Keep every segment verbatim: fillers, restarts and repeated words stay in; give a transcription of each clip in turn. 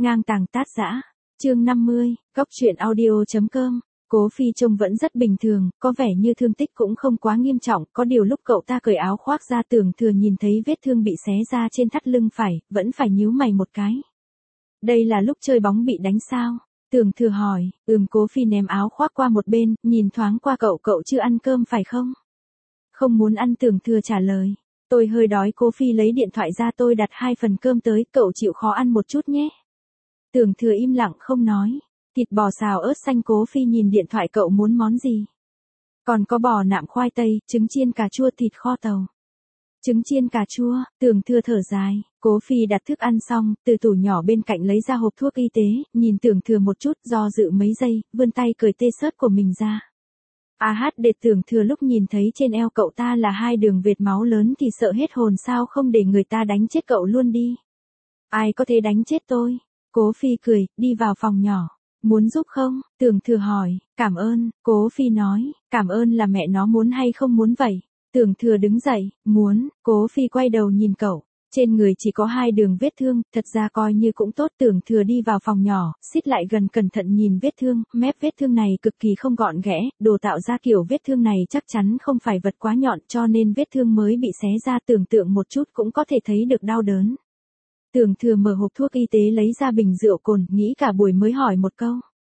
Ngang tàng tát dã. Chương năm mươi, Góc truyện audio.com. Cố Phi trông vẫn rất bình thường, có vẻ như thương tích cũng không quá nghiêm trọng, có điều lúc cậu ta cởi áo khoác ra Tưởng Thừa nhìn thấy vết thương bị xé ra trên thắt lưng phải, vẫn phải nhíu mày một cái. Đây là lúc chơi bóng bị đánh sao? Tưởng Thừa hỏi. Ừm. Cố Phi ném áo khoác qua một bên, nhìn thoáng qua cậu. Cậu chưa ăn cơm phải không? Không muốn ăn. Tưởng Thừa trả lời. Tôi hơi đói. Cố Phi lấy điện thoại ra. Tôi đặt hai phần cơm tới, cậu chịu khó ăn một chút nhé. Tưởng Thừa im lặng không nói. Thịt bò xào ớt xanh. Cố Phi nhìn điện thoại. Cậu muốn món gì? Còn có bò nạm khoai tây, trứng chiên cà chua, thịt kho tàu. Trứng chiên cà chua. Tưởng Thừa thở dài. Cố Phi đặt thức ăn xong, từ tủ nhỏ bên cạnh lấy ra hộp thuốc y tế, nhìn Tưởng Thừa một chút, do dự mấy giây, vươn tay cởi tê-xớt của mình ra. À hát đệt. Tưởng Thừa lúc nhìn thấy trên eo cậu ta là hai đường vệt máu lớn thì sợ hết hồn. Sao không để người ta đánh chết cậu luôn đi? Ai có thể đánh chết tôi? Cố Phi cười, đi vào phòng nhỏ. Muốn giúp không? Tưởng Thừa hỏi. Cảm ơn. Cố Phi nói. Cảm ơn là mẹ nó muốn hay không muốn vậy? Tưởng Thừa đứng dậy. Muốn. Cố Phi quay đầu nhìn cậu. Trên người chỉ có hai đường vết thương, thật ra coi như cũng tốt. Tưởng Thừa đi vào phòng nhỏ, xích lại gần cẩn thận nhìn vết thương, mép vết thương này cực kỳ không gọn ghẽ, đồ tạo ra kiểu vết thương này chắc chắn không phải vật quá nhọn cho nên vết thương mới bị xé ra, tưởng tượng một chút cũng có thể thấy được đau đớn. Tưởng Thừa mở hộp thuốc y tế lấy ra bình rượu cồn, nghĩ cả buổi mới hỏi một câu.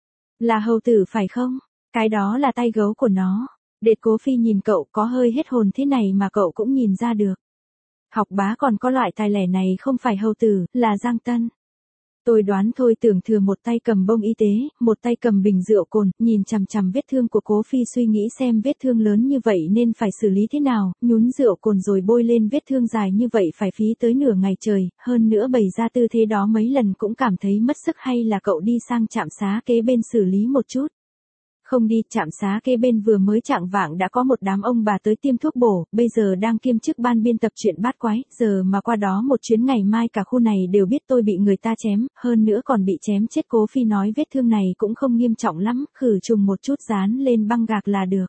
Là hầu tử phải không? Cái đó là tay gấu của nó. Đệt. Cố Phi nhìn cậu, có hơi hết hồn thế này mà cậu cũng nhìn ra được. Học bá còn có loại tài lẻ này không phải hầu tử, là Giang Tân. Tôi đoán thôi. Tưởng Thừa một tay cầm bông y tế, một tay cầm bình rượu cồn, nhìn chằm chằm vết thương của Cố Phi suy nghĩ xem vết thương lớn như vậy nên phải xử lý thế nào, nhún rượu cồn rồi bôi lên vết thương dài như vậy phải phí tới nửa ngày trời, hơn nữa bày ra tư thế đó mấy lần cũng cảm thấy mất sức. Hay là cậu đi sang trạm xá kế bên xử lý một chút? Không đi. Trạm xá kế bên vừa mới chạng vạng đã có một đám ông bà tới tiêm thuốc bổ, bây giờ đang kiêm chức ban biên tập truyện bát quái, giờ mà qua đó một chuyến ngày mai cả khu này đều biết tôi bị người ta chém, hơn nữa còn bị chém chết. Cố Phi nói vết thương này cũng không nghiêm trọng lắm, khử trùng một chút dán lên băng gạc là được.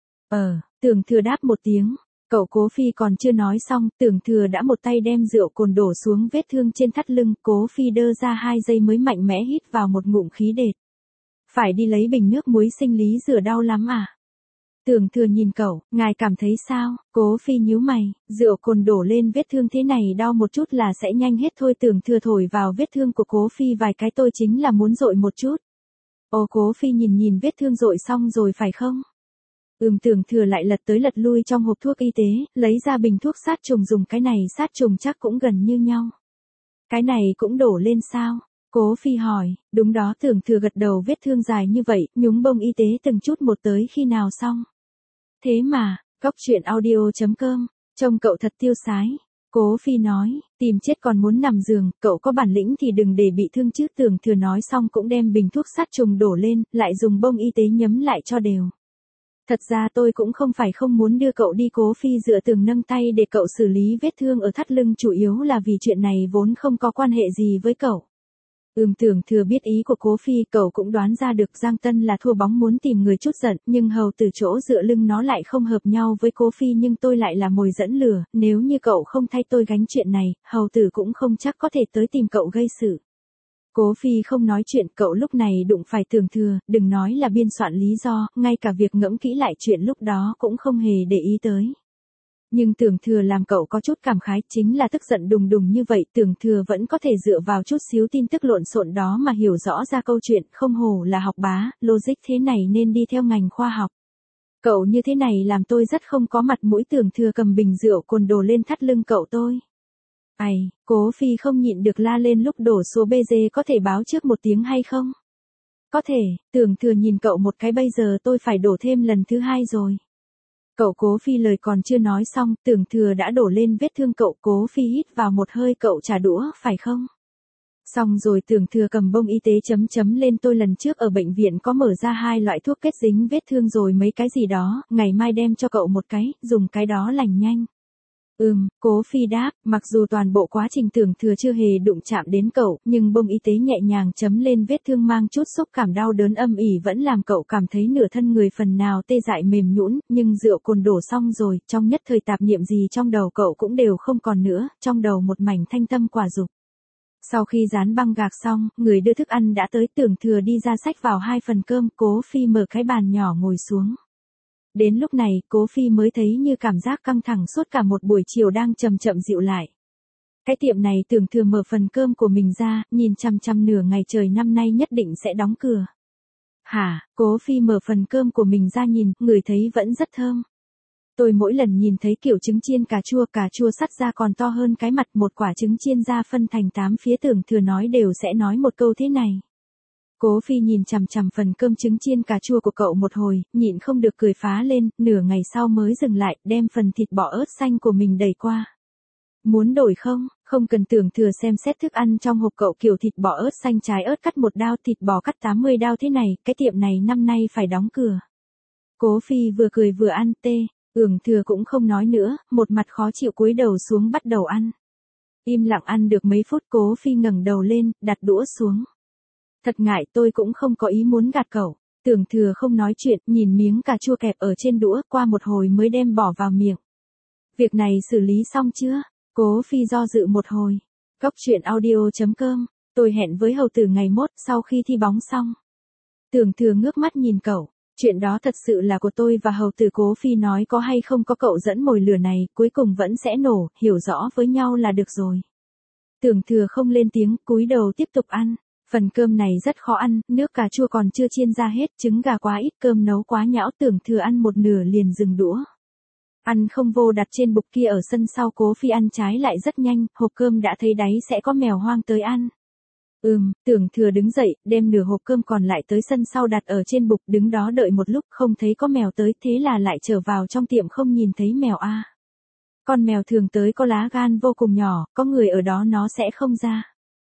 Ờ, Tưởng Thừa đáp một tiếng. Cậu. Cố Phi còn chưa nói xong, Tưởng Thừa đã một tay đem rượu cồn đổ xuống vết thương trên thắt lưng. Cố Phi đơ ra hai giây mới mạnh mẽ hít vào một ngụm khí đệt. Phải đi lấy bình nước muối sinh lý rửa đau lắm à? Tưởng Thừa nhìn cậu. Ngài cảm thấy sao? Cố Phi nhíu mày. Rượu cồn đổ lên vết thương thế này đau một chút là sẽ nhanh hết thôi. Tưởng Thừa thổi vào vết thương của Cố Phi vài cái. Tôi chính là muốn dội một chút. Ồ. Cố Phi nhìn nhìn vết thương dội xong rồi phải không? Ừm. Tưởng Thừa lại lật tới lật lui trong hộp thuốc y tế, lấy ra bình thuốc sát trùng dùng. Cái này sát trùng chắc cũng gần như nhau. Cái này cũng đổ lên sao? Cố Phi hỏi. Đúng đó. Tưởng Thừa gật đầu. Vết thương dài như vậy, nhúng bông y tế từng chút một tới khi nào xong? Thế mà, Góc truyện audio.com, trông cậu thật tiêu sái. Cố Phi nói. Tìm chết còn muốn nằm giường, cậu có bản lĩnh thì đừng để bị thương chứ. Tưởng Thừa nói xong cũng đem bình thuốc sát trùng đổ lên, lại dùng bông y tế nhấm lại cho đều. Thật ra tôi cũng không phải không muốn đưa cậu đi. Cố Phi dựa tường nâng tay để cậu xử lý vết thương ở thắt lưng, chủ yếu là vì chuyện này vốn không có quan hệ gì với cậu. Ừm. Tưởng Thừa biết ý của Cố Phi, cậu cũng đoán ra được Giang Tân là thua bóng muốn tìm người chút giận, nhưng hầu từ chỗ dựa lưng nó lại không hợp nhau với Cố Phi, nhưng tôi lại là mồi dẫn lửa, nếu như cậu không thay tôi gánh chuyện này, hầu tử cũng không chắc có thể tới tìm cậu gây sự. Cố Phi không nói chuyện. Cậu lúc này đụng phải Tưởng Thừa, đừng nói là biên soạn lý do, ngay cả việc ngẫm kỹ lại chuyện lúc đó cũng không hề để ý tới. Nhưng Tưởng Thừa làm cậu có chút cảm khái, chính là tức giận đùng đùng như vậy, Tưởng Thừa vẫn có thể dựa vào chút xíu tin tức lộn xộn đó mà hiểu rõ ra câu chuyện, không hổ là học bá, logic thế này nên đi theo ngành khoa học. Cậu như thế này làm tôi rất không có mặt mũi. Tưởng Thừa cầm bình rượu cồn đổ lên thắt lưng cậu. Tôi. Ày. Cố Phi không nhịn được la lên. Lúc đổ số bê giê có thể báo trước một tiếng hay không? Có thể. Tưởng Thừa nhìn cậu một cái. Bây giờ tôi phải đổ thêm lần thứ hai rồi. Cậu. Cố Phi lời còn chưa nói xong, Tưởng Thừa đã đổ lên vết thương cậu. Cố Phi hít vào một hơi. Cậu trả đũa, phải không? Xong rồi. Tưởng Thừa cầm bông y tế chấm chấm lên. Tôi lần trước ở bệnh viện có mở ra hai loại thuốc kết dính vết thương rồi mấy cái gì đó, ngày mai đem cho cậu một cái, dùng cái đó lành nhanh. Ừm. Cố Phi đáp. Mặc dù toàn bộ quá trình Tưởng Thừa chưa hề đụng chạm đến cậu, nhưng bông y tế nhẹ nhàng chấm lên vết thương mang chút xúc cảm đau đớn âm ỉ vẫn làm cậu cảm thấy nửa thân người phần nào tê dại mềm nhũn. Nhưng rượu cồn đổ xong rồi, trong nhất thời tạp niệm gì trong đầu cậu cũng đều không còn nữa, trong đầu một mảnh thanh tâm quả dục. Sau khi dán băng gạc xong, người đưa thức ăn đã tới, Tưởng Thừa đi ra xách vào hai phần cơm, Cố Phi mở cái bàn nhỏ ngồi xuống. Đến lúc này, Cố Phi mới thấy như cảm giác căng thẳng suốt cả một buổi chiều đang chậm chậm dịu lại. Cái tiệm này Tưởng Thừa mở phần cơm của mình ra, nhìn chằm chằm nửa ngày trời, năm nay nhất định sẽ đóng cửa. Hả? Cố Phi mở phần cơm của mình ra nhìn, người thấy vẫn rất thơm. Tôi mỗi lần nhìn thấy kiểu trứng chiên cà chua, cà chua sắt ra còn to hơn cái mặt, một quả trứng chiên ra phân thành tám phía, Tưởng Thừa nói đều sẽ nói một câu thế này. Cố Phi nhìn chằm chằm phần cơm trứng chiên cà chua của cậu một hồi, nhịn không được cười phá lên, nửa ngày sau mới dừng lại, đem phần thịt bò ớt xanh của mình đẩy qua. Muốn đổi không? Không cần. Tưởng Thừa xem xét thức ăn trong hộp cậu, kiểu thịt bò ớt xanh trái ớt cắt một đao, thịt bò cắt tám mươi đao thế này, cái tiệm này năm nay phải đóng cửa. Cố Phi vừa cười vừa ăn tê. Tưởng Thừa cũng không nói nữa, một mặt khó chịu cúi đầu xuống bắt đầu ăn. Im lặng ăn được mấy phút, Cố Phi ngẩng đầu lên, đặt đũa xuống. Thật ngại, tôi cũng không có ý muốn gạt cậu. Tưởng Thừa không nói chuyện, nhìn miếng cà chua kẹp ở trên đũa, qua một hồi mới đem bỏ vào miệng. Việc này xử lý xong chưa? Cố Phi do dự một hồi. Cóc truyện audio chấm com, tôi hẹn với hầu tử ngày mốt sau khi thi bóng xong. Tưởng Thừa ngước mắt nhìn cậu. Chuyện đó thật sự là của tôi và hầu tử. Cố Phi nói có hay không có cậu dẫn mồi lửa này, cuối cùng vẫn sẽ nổ, hiểu rõ với nhau là được rồi. Tưởng Thừa không lên tiếng, cúi đầu tiếp tục ăn. Phần cơm này rất khó ăn, nước cà chua còn chưa chiên ra hết, trứng gà quá ít, cơm nấu quá nhão, Tưởng Thừa ăn một nửa liền dừng đũa. Ăn không vô đặt trên bục kia ở sân sau, Cố Phi ăn trái lại rất nhanh, hộp cơm đã thấy đáy sẽ có mèo hoang tới ăn. Ừm, Tưởng Thừa đứng dậy, đem nửa hộp cơm còn lại tới sân sau đặt ở trên bục, đứng đó đợi một lúc không thấy có mèo tới, thế là lại trở vào trong tiệm không nhìn thấy mèo a. À. Con mèo thường tới có lá gan vô cùng nhỏ, có người ở đó nó sẽ không ra.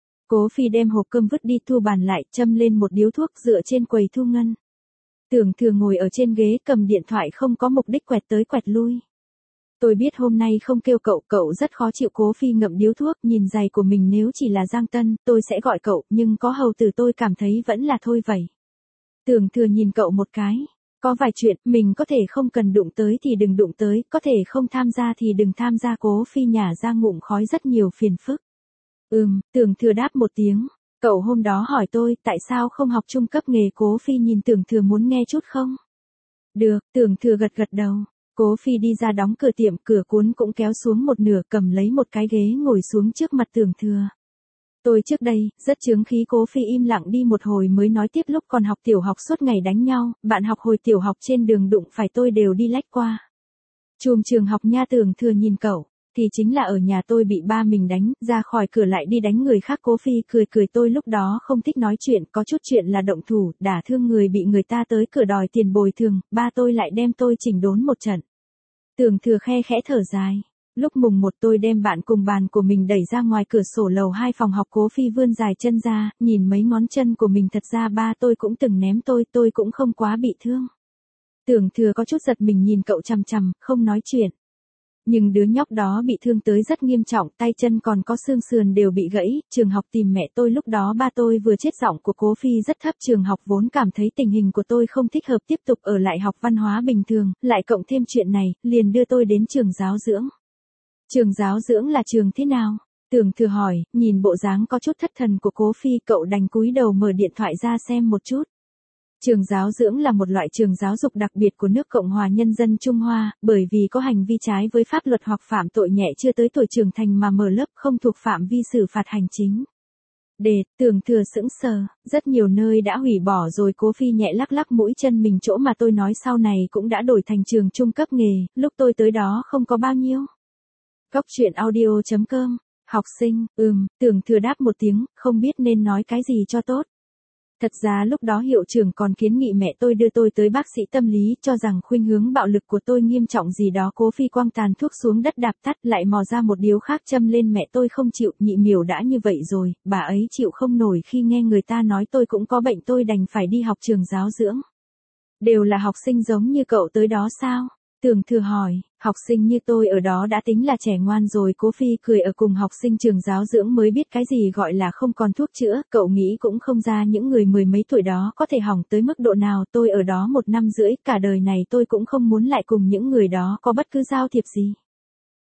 Cố Phi đem hộp cơm vứt đi, thu bàn lại, châm lên một điếu thuốc, dựa trên quầy thu ngân. Tưởng Thừa ngồi ở trên ghế cầm điện thoại không có mục đích quẹt tới quẹt lui. Tôi biết hôm nay không kêu cậu, cậu rất khó chịu. Cố Phi ngậm điếu thuốc, nhìn giày của mình, nếu chỉ là Giang Tân, tôi sẽ gọi cậu, nhưng có hầu tử tôi cảm thấy vẫn là thôi vậy. Tưởng Thừa nhìn cậu một cái. Có vài chuyện, mình có thể không cần đụng tới thì đừng đụng tới, có thể không tham gia thì đừng tham gia. Cố Phi nhả ra ngụm khói, rất nhiều phiền phức. Ừm, Tưởng Thừa đáp một tiếng. Cậu hôm đó hỏi tôi, tại sao không học trung cấp nghề? Cố Phi nhìn Tưởng Thừa, muốn nghe chút không? Được. Tưởng Thừa gật gật đầu. Cố Phi đi ra đóng cửa tiệm, cửa cuốn cũng kéo xuống một nửa, cầm lấy một cái ghế ngồi xuống trước mặt Tưởng Thừa. Tôi trước đây, rất chướng khí. Cố Phi im lặng đi một hồi mới nói tiếp, lúc còn học tiểu học suốt ngày đánh nhau, bạn học hồi tiểu học trên đường đụng phải tôi đều đi lách qua. Chùm trường học nha. Tưởng Thừa nhìn cậu. Thì chính là ở nhà tôi bị ba mình đánh, ra khỏi cửa lại đi đánh người khác. Cố Phi cười cười, tôi lúc đó không thích nói chuyện, có chút chuyện là động thủ, đả thương người, bị người ta tới cửa đòi tiền bồi thường, ba tôi lại đem tôi chỉnh đốn một trận. Tưởng Thừa khe khẽ thở dài. Lúc mùng một tôi đem bạn cùng bàn của mình đẩy ra ngoài cửa sổ lầu hai phòng học. Cố Phi vươn dài chân ra, nhìn mấy ngón chân của mình, thật ra ba tôi cũng từng ném tôi, tôi cũng không quá bị thương. Tưởng Thừa có chút giật mình nhìn cậu chằm chằm, không nói chuyện. Nhưng đứa nhóc đó bị thương tới rất nghiêm trọng, tay chân còn có xương sườn đều bị gãy. Trường học tìm mẹ tôi, lúc đó ba tôi vừa chết. Giọng của Cố Phi rất thấp. Trường học vốn cảm thấy tình hình của tôi không thích hợp tiếp tục ở lại học văn hóa bình thường, lại cộng thêm chuyện này, liền đưa tôi đến trường giáo dưỡng. Trường giáo dưỡng là trường thế nào? Tưởng Thừa hỏi, nhìn bộ dáng có chút thất thần của Cố Phi, cậu đành cúi đầu mở điện thoại ra xem một chút. Trường giáo dưỡng là một loại trường giáo dục đặc biệt của nước Cộng hòa Nhân dân Trung Hoa, bởi vì có hành vi trái với pháp luật hoặc phạm tội nhẹ chưa tới tuổi trưởng thành mà mở lớp, không thuộc phạm vi xử phạt hành chính. Đề, Tưởng Thừa sững sờ, rất nhiều nơi đã hủy bỏ rồi. Cố Phi nhẹ lắc lắc mũi chân mình, chỗ mà tôi nói sau này cũng đã đổi thành trường trung cấp nghề, lúc tôi tới đó không có bao nhiêu. Cóc truyện audio chấm com, học sinh, ừm, Tưởng Thừa đáp một tiếng, không biết nên nói cái gì cho tốt. Thật ra lúc đó hiệu trưởng còn kiến nghị mẹ tôi đưa tôi tới bác sĩ tâm lý, cho rằng khuynh hướng bạo lực của tôi nghiêm trọng gì đó. Cố Phi quăng tàn thuốc xuống đất đạp tắt, lại mò ra một điếu khác châm lên. Mẹ tôi không chịu, nhị miểu đã như vậy rồi, bà ấy chịu không nổi khi nghe người ta nói tôi cũng có bệnh, tôi đành phải đi học trường giáo dưỡng. Đều là học sinh giống như cậu tới đó sao? Tưởng Thừa hỏi, học sinh như tôi ở đó đã tính là trẻ ngoan rồi. Cố Phi cười, ở cùng học sinh trường giáo dưỡng mới biết cái gì gọi là không còn thuốc chữa, cậu nghĩ cũng không ra những người mười mấy tuổi đó có thể hỏng tới mức độ nào. Tôi ở đó một năm rưỡi, cả đời này tôi cũng không muốn lại cùng những người đó có bất cứ giao thiệp gì.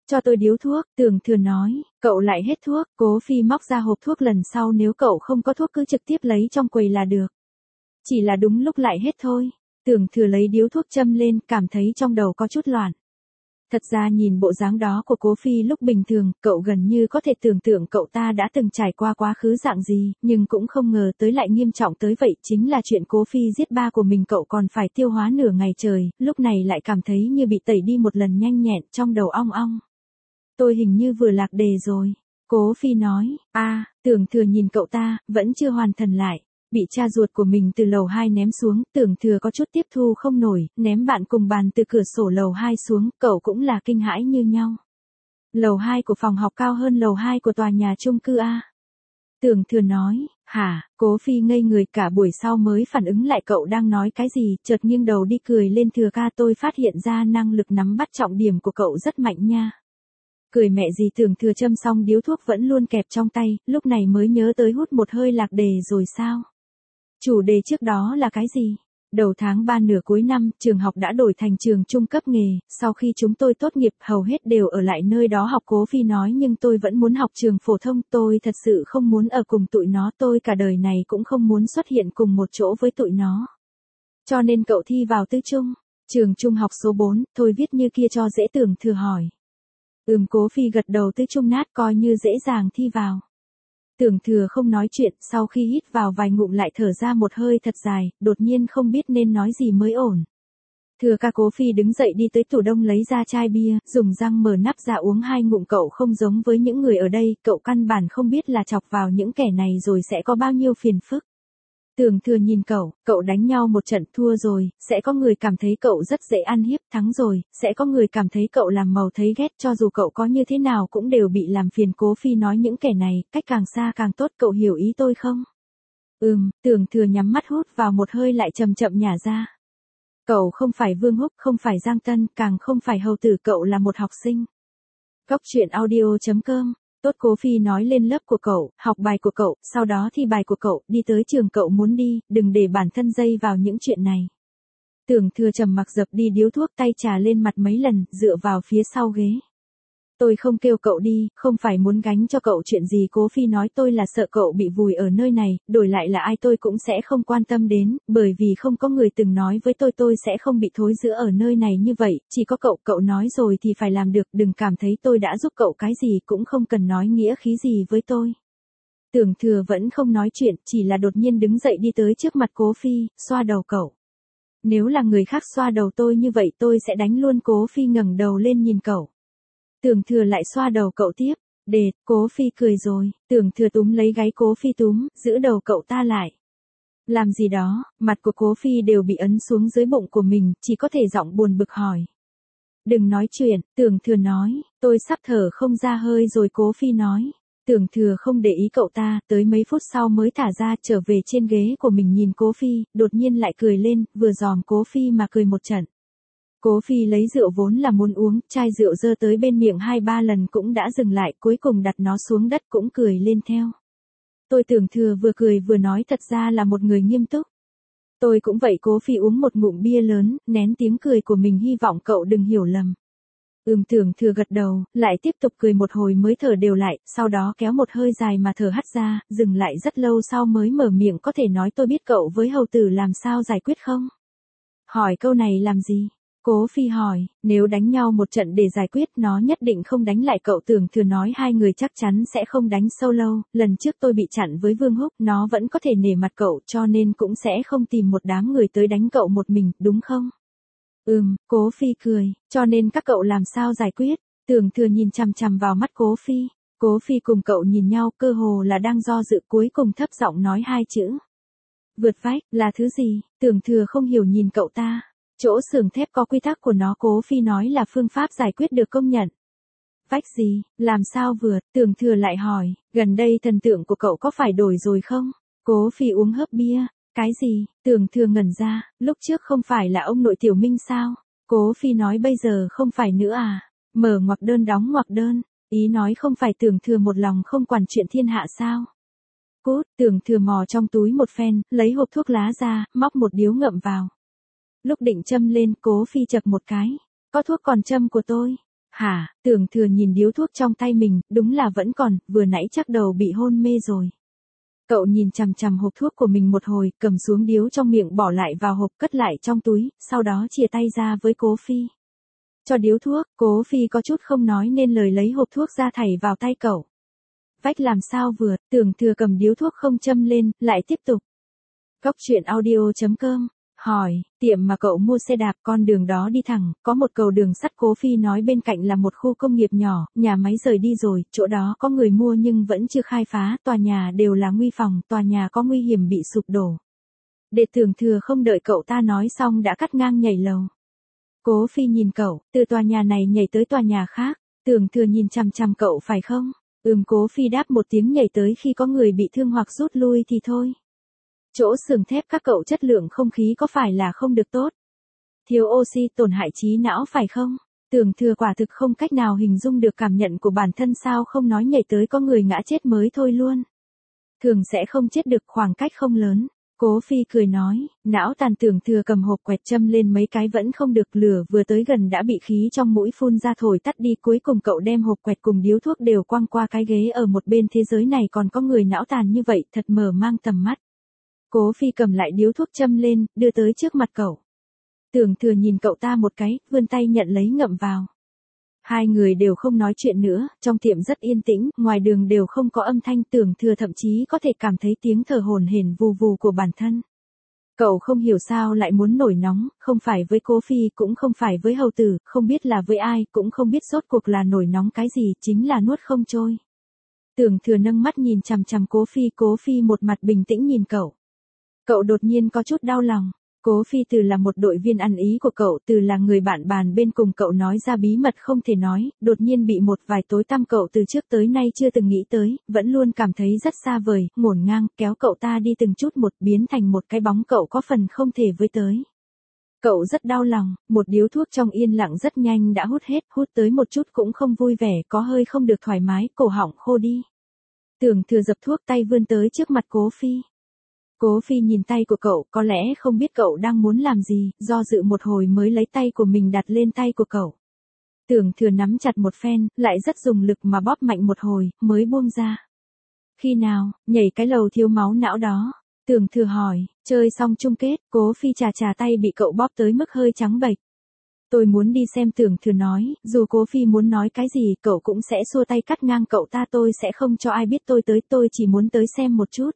Cho tôi điếu thuốc, Tưởng Thừa nói, cậu lại hết thuốc, Cố Phi móc ra hộp thuốc lần sau nếu cậu không có thuốc cứ trực tiếp lấy trong quầy là được. Chỉ là đúng lúc lại hết thôi. Tưởng Thừa lấy điếu thuốc châm lên, cảm thấy trong đầu có chút loạn. Thật ra nhìn bộ dáng đó của Cố Phi lúc bình thường, cậu gần như có thể tưởng tượng cậu ta đã từng trải qua quá khứ dạng gì, nhưng cũng không ngờ tới lại nghiêm trọng tới vậy. Chính là chuyện Cố Phi giết ba của mình cậu còn phải tiêu hóa nửa ngày trời, lúc này lại cảm thấy như bị tẩy đi một lần nhanh nhẹn, trong đầu ong ong. Tôi hình như vừa lạc đề rồi. Cố Phi nói, a à, Tưởng Thừa nhìn cậu ta, vẫn chưa hoàn thần lại. Bị cha ruột của mình từ lầu hai ném xuống, Tưởng Thừa có chút tiếp thu không nổi, ném bạn cùng bàn từ cửa sổ lầu hai xuống, cậu cũng là kinh hãi như nhau. Lầu hai của phòng học cao hơn lầu hai của tòa nhà chung cư A. Tưởng Thừa nói, hả, Cố Phi ngây người cả buổi sau mới phản ứng lại cậu đang nói cái gì, chợt nghiêng đầu đi cười lên. Thừa ca, tôi phát hiện ra năng lực nắm bắt trọng điểm của cậu rất mạnh nha. Cười mẹ gì. Tưởng Thừa châm xong điếu thuốc vẫn luôn kẹp trong tay, lúc này mới nhớ tới hút một hơi lạc đề rồi sao? Chủ đề trước đó là cái gì? Đầu tháng ba nửa cuối năm, trường học đã đổi thành trường trung cấp nghề, sau khi chúng tôi tốt nghiệp hầu hết đều ở lại nơi đó học. Cố Phi nói, nhưng tôi vẫn muốn học trường phổ thông, tôi thật sự không muốn ở cùng tụi nó, tôi cả đời này cũng không muốn xuất hiện cùng một chỗ với tụi nó. Cho nên cậu thi vào tư trung, trường trung học số bốn, thôi viết như kia cho dễ. Tưởng Thừa hỏi. Ừm, Cố Phi gật đầu. Tư trung nát coi như dễ dàng thi vào. Tưởng Thừa không nói chuyện, sau khi hít vào vài ngụm lại thở ra một hơi thật dài, đột nhiên không biết nên nói gì mới ổn. Thừa ca. Cố Phi đứng dậy đi tới tủ đông lấy ra chai bia, dùng răng mở nắp ra uống hai ngụm. Cậu không giống với những người ở đây, cậu căn bản không biết là chọc vào những kẻ này rồi sẽ có bao nhiêu phiền phức. Tưởng Thừa nhìn cậu, cậu đánh nhau một trận thua rồi, sẽ có người cảm thấy cậu rất dễ ăn hiếp, thắng rồi, sẽ có người cảm thấy cậu làm màu thấy ghét, cho dù cậu có như thế nào cũng đều bị làm phiền. Cố Phi nói, những kẻ này, cách càng xa càng tốt, cậu hiểu ý tôi không? Ừm, Tưởng Thừa nhắm mắt hút vào một hơi lại chậm chậm nhả ra. Cậu không phải Vương Húc, không phải Giang Tân, càng không phải hầu tử, cậu là một học sinh. Góc truyện audio chấm com. Tốt. Cố Phi nói lên lớp của cậu, học bài của cậu, sau đó thi bài của cậu, đi tới trường cậu muốn đi, đừng để bản thân dây vào những chuyện này. Tưởng Thừa trầm mặc dập đi điếu thuốc, tay trà lên mặt mấy lần, dựa vào phía sau ghế. Tôi không kêu cậu đi, không phải muốn gánh cho cậu chuyện gì. Cố Phi nói, tôi là sợ cậu bị vùi ở nơi này, đổi lại là ai tôi cũng sẽ không quan tâm đến, bởi vì không có người từng nói với tôi tôi sẽ không bị thối rữa ở nơi này như vậy, chỉ có cậu, cậu nói rồi thì phải làm được, đừng cảm thấy tôi đã giúp cậu cái gì, cũng không cần nói nghĩa khí gì với tôi. Tưởng Thừa vẫn không nói chuyện, chỉ là đột nhiên đứng dậy đi tới trước mặt Cố Phi, xoa đầu cậu. Nếu là người khác xoa đầu tôi như vậy tôi sẽ đánh luôn. Cố Phi ngẩng đầu lên nhìn cậu. Tưởng Thừa lại xoa đầu cậu tiếp. Đệt, Cố Phi cười rồi. Tưởng Thừa túm lấy gáy Cố Phi túm, giữ đầu cậu ta lại. Làm gì đó, mặt của Cố Phi đều bị ấn xuống dưới bụng của mình, chỉ có thể giọng buồn bực hỏi. Đừng nói chuyện, Tưởng Thừa nói, tôi sắp thở không ra hơi rồi. Cố Phi nói. Tưởng Thừa không để ý cậu ta, tới mấy phút sau mới thả ra, trở về trên ghế của mình nhìn Cố Phi, đột nhiên lại cười lên, vừa giòm Cố Phi mà cười một trận. Cố Phi lấy rượu vốn là muốn uống, chai rượu giơ tới bên miệng hai ba lần cũng đã dừng lại, cuối cùng đặt nó xuống đất cũng cười lên theo. Tôi. Tưởng Thừa vừa cười vừa nói, thật ra là một người nghiêm túc. Tôi cũng vậy. Cố Phi uống một ngụm bia lớn, nén tiếng cười của mình, hy vọng cậu đừng hiểu lầm. Ừm. Tưởng Thừa gật đầu, lại tiếp tục cười một hồi mới thở đều lại, sau đó kéo một hơi dài mà thở hắt ra, dừng lại rất lâu sau mới mở miệng, có thể nói tôi biết cậu với hầu tử làm sao giải quyết không? Hỏi câu này làm gì? Cố Phi hỏi, nếu đánh nhau một trận để giải quyết nó nhất định không đánh lại cậu. Tưởng Thừa nói, hai người chắc chắn sẽ không đánh sâu lâu, lần trước tôi bị chặn với Vương Húc, nó vẫn có thể nể mặt cậu, cho nên cũng sẽ không tìm một đám người tới đánh cậu một mình, đúng không? Ừm, Cố Phi cười, cho nên các cậu làm sao giải quyết? Tưởng Thừa nhìn chằm chằm vào mắt Cố Phi. Cố Phi cùng cậu nhìn nhau, cơ hồ là đang do dự, cuối cùng thấp giọng nói hai chữ. Vượt vách, là thứ gì? Tưởng Thừa không hiểu nhìn cậu ta. Chỗ xưởng thép có quy tắc của nó. Cố Phi nói là phương pháp giải quyết được công nhận. Vách gì, làm sao vượt? Tưởng Thừa lại hỏi, gần đây thần tượng của cậu có phải đổi rồi không? Cố Phi uống hớp bia. Cái gì? Tưởng Thừa ngẩn ra, lúc trước không phải là ông nội Tiểu Minh sao? Cố Phi nói, bây giờ không phải nữa à? Mở ngoặc đơn đóng ngoặc đơn, ý nói không phải Tưởng Thừa một lòng không quản chuyện thiên hạ sao? Cút. Tưởng Thừa mò trong túi một phen, lấy hộp thuốc lá ra, móc một điếu ngậm vào. Lúc định châm lên, Cố Phi chập một cái. Có thuốc còn châm của tôi. Hả, Tưởng Thừa nhìn điếu thuốc trong tay mình, đúng là vẫn còn, vừa nãy chắc đầu bị hôn mê rồi. Cậu nhìn chằm chằm hộp thuốc của mình một hồi, cầm xuống điếu trong miệng bỏ lại vào hộp cất lại trong túi, sau đó chia tay ra với Cố Phi. Cho điếu thuốc, Cố Phi có chút không nói nên lời lấy hộp thuốc ra thảy vào tay cậu. Vách làm sao vừa, Tưởng Thừa cầm điếu thuốc không châm lên, lại tiếp tục. Góc truyện audio chấm com hỏi, tiệm mà cậu mua xe đạp con đường đó đi thẳng, có một cầu đường sắt. Cố Phi nói bên cạnh là một khu công nghiệp nhỏ, nhà máy rời đi rồi, chỗ đó có người mua nhưng vẫn chưa khai phá, tòa nhà đều là nguy phòng, tòa nhà có nguy hiểm bị sụp đổ. Để Tưởng Thừa không đợi cậu ta nói xong đã cắt ngang nhảy lầu. Cố Phi nhìn cậu, từ tòa nhà này nhảy tới tòa nhà khác. Tưởng Thừa nhìn chằm chằm cậu phải không? Ừm. Cố Phi đáp một tiếng, nhảy tới khi có người bị thương hoặc rút lui thì thôi. Chỗ xưởng thép các cậu chất lượng không khí có phải là không được tốt? Thiếu oxy tổn hại trí não phải không? Tưởng Thừa quả thực không cách nào hình dung được cảm nhận của bản thân, sao không nói nhảy tới có người ngã chết mới thôi luôn. Thường sẽ không chết được, khoảng cách không lớn. Cố Phi cười nói, não tàn. Tưởng Thừa cầm hộp quẹt châm lên mấy cái vẫn không được, lửa vừa tới gần đã bị khí trong mũi phun ra thổi tắt đi. Cuối cùng cậu đem hộp quẹt cùng điếu thuốc đều quăng qua cái ghế. Ở một bên thế giới này còn có người não tàn như vậy, thật mở mang tầm mắt. Cố Phi cầm lại điếu thuốc châm lên, đưa tới trước mặt cậu. Tưởng Thừa nhìn cậu ta một cái, vươn tay nhận lấy ngậm vào. Hai người đều không nói chuyện nữa, trong tiệm rất yên tĩnh, ngoài đường đều không có âm thanh. Tưởng Thừa thậm chí có thể cảm thấy tiếng thở hổn hển vù vù của bản thân. Cậu không hiểu sao lại muốn nổi nóng, không phải với Cố Phi, cũng không phải với hầu tử, không biết là với ai, cũng không biết rốt cuộc là nổi nóng cái gì, chính là nuốt không trôi. Tưởng Thừa nâng mắt nhìn chằm chằm Cố Phi, Cố Phi một mặt bình tĩnh nhìn cậu. Cậu đột nhiên có chút đau lòng. Cố Phi từ là một đội viên ăn ý của cậu, từ là người bạn bàn bên cùng cậu nói ra bí mật không thể nói, đột nhiên bị một vài tối tăm cậu từ trước tới nay chưa từng nghĩ tới, vẫn luôn cảm thấy rất xa vời, ngổn ngang, kéo cậu ta đi từng chút một, biến thành một cái bóng cậu có phần không thể với tới. Cậu rất đau lòng, một điếu thuốc trong yên lặng rất nhanh đã hút hết, hút tới một chút cũng không vui vẻ, có hơi không được thoải mái, cổ họng khô đi. Tưởng Thừa dập thuốc, tay vươn tới trước mặt Cố Phi. Cố Phi nhìn tay của cậu, có lẽ không biết cậu đang muốn làm gì, do dự một hồi mới lấy tay của mình đặt lên tay của cậu. Tưởng Thừa nắm chặt một phen, lại rất dùng lực mà bóp mạnh một hồi, mới buông ra. Khi nào, nhảy cái lầu thiếu máu não đó? Tưởng Thừa hỏi, chơi xong chung kết. Cố Phi chà chà tay bị cậu bóp tới mức hơi trắng bệch. Tôi muốn đi xem. Tưởng Thừa nói, dù Cố Phi muốn nói cái gì, cậu cũng sẽ xua tay cắt ngang cậu ta. Tôi sẽ không cho ai biết tôi tới, tôi chỉ muốn tới xem một chút.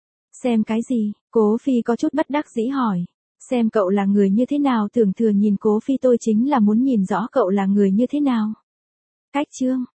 Xem cái gì? Cố Phi có chút bất đắc dĩ hỏi. Xem cậu là người như thế nào. Tưởng Thừa nhìn Cố Phi, tôi chính là muốn nhìn rõ cậu là người như thế nào. Cách chương